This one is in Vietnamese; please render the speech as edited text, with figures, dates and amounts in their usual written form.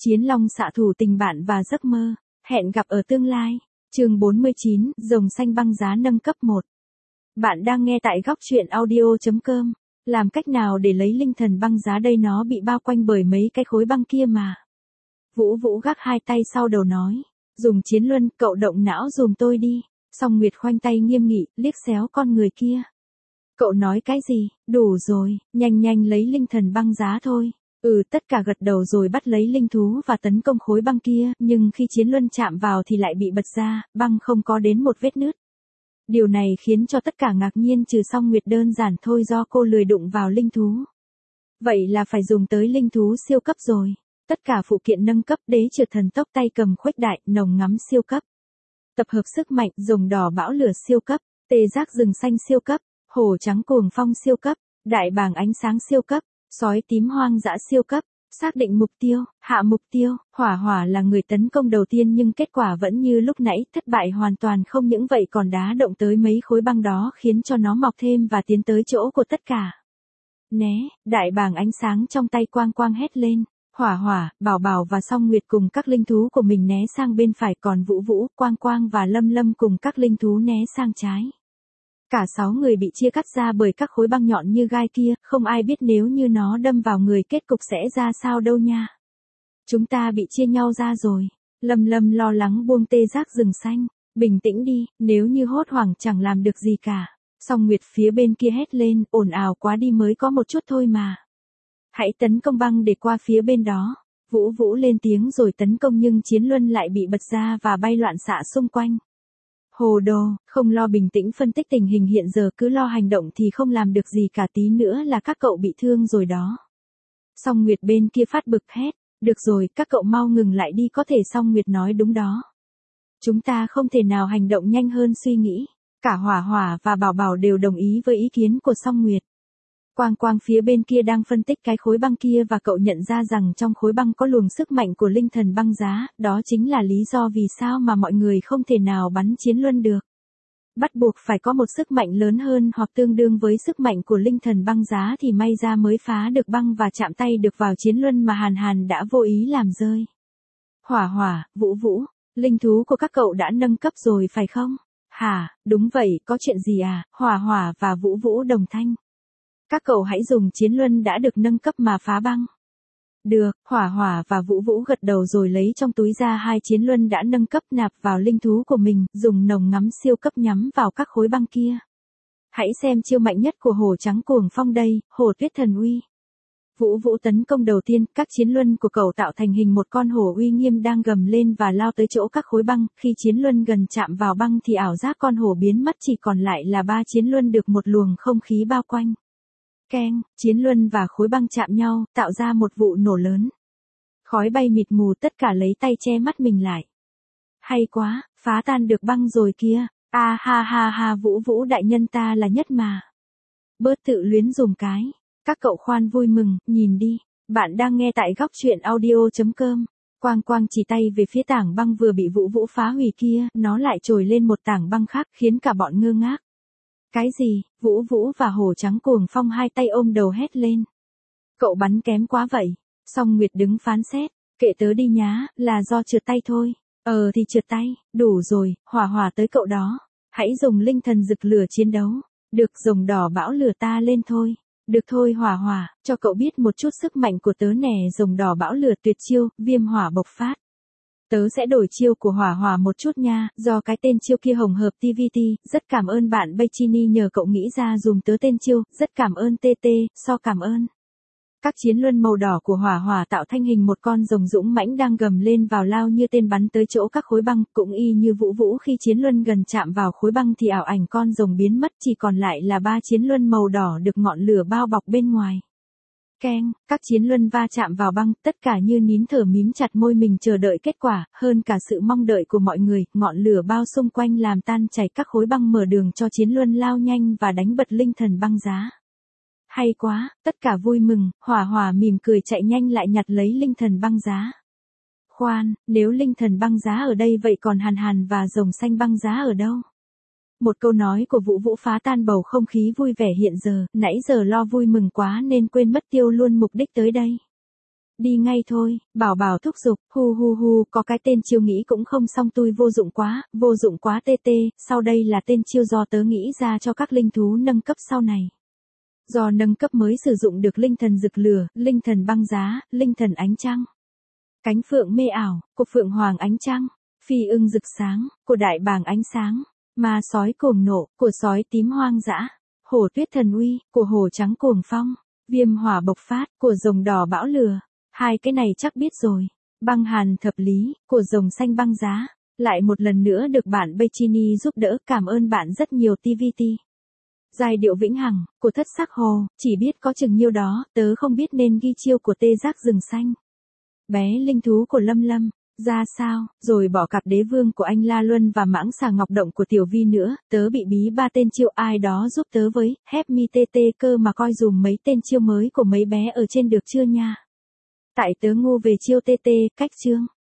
Chiến Long xạ thủ tình bạn và giấc mơ, hẹn gặp ở tương lai. Chương 49, rồng xanh băng giá nâng cấp 1. Bạn đang nghe tại góc truyện audio.com. Làm cách nào để lấy linh thần băng giá đây, nó bị bao quanh bởi mấy cái khối băng kia mà. Vũ Vũ gác hai tay sau đầu nói. Dùng Chiến Luân, cậu động não dùm tôi đi. Song Nguyệt khoanh tay nghiêm nghị, liếc xéo con người kia. Cậu nói cái gì, đủ rồi, nhanh nhanh lấy linh thần băng giá thôi. Tất cả gật đầu rồi bắt lấy linh thú và tấn công khối băng kia, nhưng khi Chiến Luân chạm vào thì lại bị bật ra, băng không có đến một vết nứt. Điều này khiến cho tất cả ngạc nhiên trừ Song Nguyệt, đơn giản thôi do cô lười đụng vào linh thú. Vậy là phải dùng tới linh thú siêu cấp rồi. Tất cả phụ kiện nâng cấp, đế trượt thần tốc, tay cầm khuếch đại, nồng ngắm siêu cấp. Tập hợp sức mạnh, rồng đỏ bão lửa siêu cấp, tê giác rừng xanh siêu cấp, hổ trắng cuồng phong siêu cấp, đại bàng ánh sáng siêu cấp, sói tím hoang dã siêu cấp. Xác định mục tiêu, hạ mục tiêu. Hỏa Hỏa là người tấn công đầu tiên nhưng kết quả vẫn như lúc nãy, thất bại hoàn toàn. Không những vậy còn đá động tới mấy khối băng đó khiến cho nó mọc thêm và tiến tới chỗ của tất cả. Né, đại bàng ánh sáng trong tay quang quang hét lên. Hỏa Hỏa, Bảo Bảo và Song Nguyệt cùng các linh thú của mình né sang bên phải, còn Vũ Vũ, Quang Quang và Lâm Lâm cùng các linh thú né sang trái. Cả 6 người bị chia cắt ra bởi các khối băng nhọn như gai kia, không ai biết nếu như nó đâm vào người kết cục sẽ ra sao đâu nha. Chúng ta bị chia nhau ra rồi. Lâm Lâm lo lắng buông tê giác rừng xanh. Bình tĩnh đi, nếu như hốt hoảng chẳng làm được gì cả. Song Nguyệt phía bên kia hét lên, ồn ào quá đi, mới có một chút thôi mà. Hãy tấn công băng để qua phía bên đó. Vũ Vũ lên tiếng rồi tấn công nhưng Chiến Luân lại bị bật ra và bay loạn xạ xung quanh. Hồ đồ, không lo bình tĩnh phân tích tình hình hiện giờ, cứ lo hành động thì không làm được gì cả, tí nữa là các cậu bị thương rồi đó. Song Nguyệt bên kia phát bực hét, được rồi, các cậu mau ngừng lại đi, có thể. Song Nguyệt nói đúng đó. Chúng ta không thể nào hành động nhanh hơn suy nghĩ. Cả Hỏa Hỏa và Bảo Bảo đều đồng ý với ý kiến của Song Nguyệt. Quang Quang phía bên kia đang phân tích cái khối băng kia và cậu nhận ra rằng trong khối băng có luồng sức mạnh của linh thần băng giá, đó chính là lý do vì sao mà mọi người không thể nào bắn Chiến Luân được. Bắt buộc phải có một sức mạnh lớn hơn hoặc tương đương với sức mạnh của linh thần băng giá thì may ra mới phá được băng và chạm tay được vào Chiến Luân mà Hàn Hàn đã vô ý làm rơi. Hỏa Hỏa, Vũ Vũ, linh thú của các cậu đã nâng cấp rồi phải không? Hả, đúng vậy, có chuyện gì à? Hỏa Hỏa và Vũ Vũ đồng thanh. Các cậu hãy dùng Chiến Luân đã được nâng cấp mà phá băng. Được, Hỏa Hỏa và Vũ Vũ gật đầu rồi lấy trong túi ra 2 Chiến Luân đã nâng cấp nạp vào linh thú của mình, dùng nồng ngắm siêu cấp nhắm vào các khối băng kia. Hãy xem chiêu mạnh nhất của hổ trắng cuồng phong đây, hổ tuyết thần uy. Vũ Vũ tấn công đầu tiên, các Chiến Luân của cậu tạo thành hình một con hổ uy nghiêm đang gầm lên và lao tới chỗ các khối băng. Khi Chiến Luân gần chạm vào băng thì ảo giác con hổ biến mất, chỉ còn lại là 3 Chiến Luân được một luồng không khí bao quanh. Keng, Chiến Luân và khối băng chạm nhau, tạo ra một vụ nổ lớn. Khói bay mịt mù, tất cả lấy tay che mắt mình lại. Hay quá, phá tan được băng rồi kia. Ha ha ha, Vũ Vũ đại nhân ta là nhất mà. Bớt tự luyến dùm cái. Các cậu khoan vui mừng, nhìn đi. Bạn đang nghe tại góc truyện audio.com. Quang Quang chỉ tay về phía tảng băng vừa bị Vũ Vũ phá hủy kia, nó lại trồi lên một tảng băng khác khiến cả bọn ngơ ngác. Cái gì? Vũ Vũ và hổ trắng cuồng phong hai tay ôm đầu hét lên. Cậu bắn kém quá vậy. Song Nguyệt đứng phán xét. Kệ tớ đi nhá, là do trượt tay thôi. Thì trượt tay, đủ rồi, Hỏa Hỏa tới cậu đó. Hãy dùng linh thần rực lửa chiến đấu. Được, rồng đỏ bão lửa ta lên thôi. Được thôi Hỏa Hỏa, cho cậu biết một chút sức mạnh của tớ nè. Rồng đỏ bão lửa tuyệt chiêu, viêm hỏa bộc phát. Tớ sẽ đổi chiêu của Hỏa Hỏa một chút nha, do cái tên chiêu kia hồng hợp TVT, rất cảm ơn bạn Bechini nhờ cậu nghĩ ra dùm tớ tên chiêu, rất cảm ơn TT, so cảm ơn. Các Chiến Luân màu đỏ của Hỏa Hỏa tạo thành hình một con rồng dũng mãnh đang gầm lên vào lao như tên bắn tới chỗ các khối băng, cũng y như Vũ Vũ khi Chiến Luân gần chạm vào khối băng thì ảo ảnh con rồng biến mất, chỉ còn lại là 3 Chiến Luân màu đỏ được ngọn lửa bao bọc bên ngoài. Keng, các Chiến Luân va chạm vào băng, tất cả như nín thở mím chặt môi mình chờ đợi kết quả, hơn cả sự mong đợi của mọi người, ngọn lửa bao xung quanh làm tan chảy các khối băng, mở đường cho Chiến Luân lao nhanh và đánh bật linh thần băng giá. Hay quá, tất cả vui mừng, Hỏa Hỏa mỉm cười chạy nhanh lại nhặt lấy linh thần băng giá. Khoan, nếu linh thần băng giá ở đây vậy còn Hàn Hàn và rồng xanh băng giá ở đâu? Một câu nói của Vũ Vũ phá tan bầu không khí vui vẻ hiện giờ, nãy giờ lo vui mừng quá nên quên mất tiêu luôn mục đích tới đây. Đi ngay thôi, bảo bảo thúc giục, hu hu hu, có cái tên chiêu nghĩ cũng không xong tui vô dụng quá tê tê, sau đây là tên chiêu do tớ nghĩ ra cho các linh thú nâng cấp sau này. Do nâng cấp mới sử dụng được linh thần rực lửa, linh thần băng giá, linh thần ánh trăng. Cánh phượng mê ảo, của phượng hoàng ánh trăng. Phi ưng rực sáng, của đại bàng ánh sáng. Ma sói cuồng nộ, của sói tím hoang dã. Hổ tuyết thần uy, của hổ trắng cuồng phong. Viêm hỏa bộc phát, của rồng đỏ bão lửa. Hai cái này chắc biết rồi. Băng hàn thập lý, của rồng xanh băng giá. Lại một lần nữa được bạn Bechini giúp đỡ, cảm ơn bạn rất nhiều TVT. Giai điệu vĩnh hằng, của thất sắc hồ, chỉ biết có chừng nhiêu đó, tớ không biết nên ghi chiêu của tê giác rừng xanh. Bé linh thú của Lâm Lâm, ra sao, rồi bỏ cặp đế vương của anh La Luân và mãng xà ngọc động của Tiểu Vi nữa, tớ bị bí ba tên chiêu ai đó giúp tớ với, hép mi tê tê cơ mà coi dùm mấy tên chiêu mới của mấy bé ở trên được chưa nha. Tại tớ ngu về chiêu tê tê, cách chương.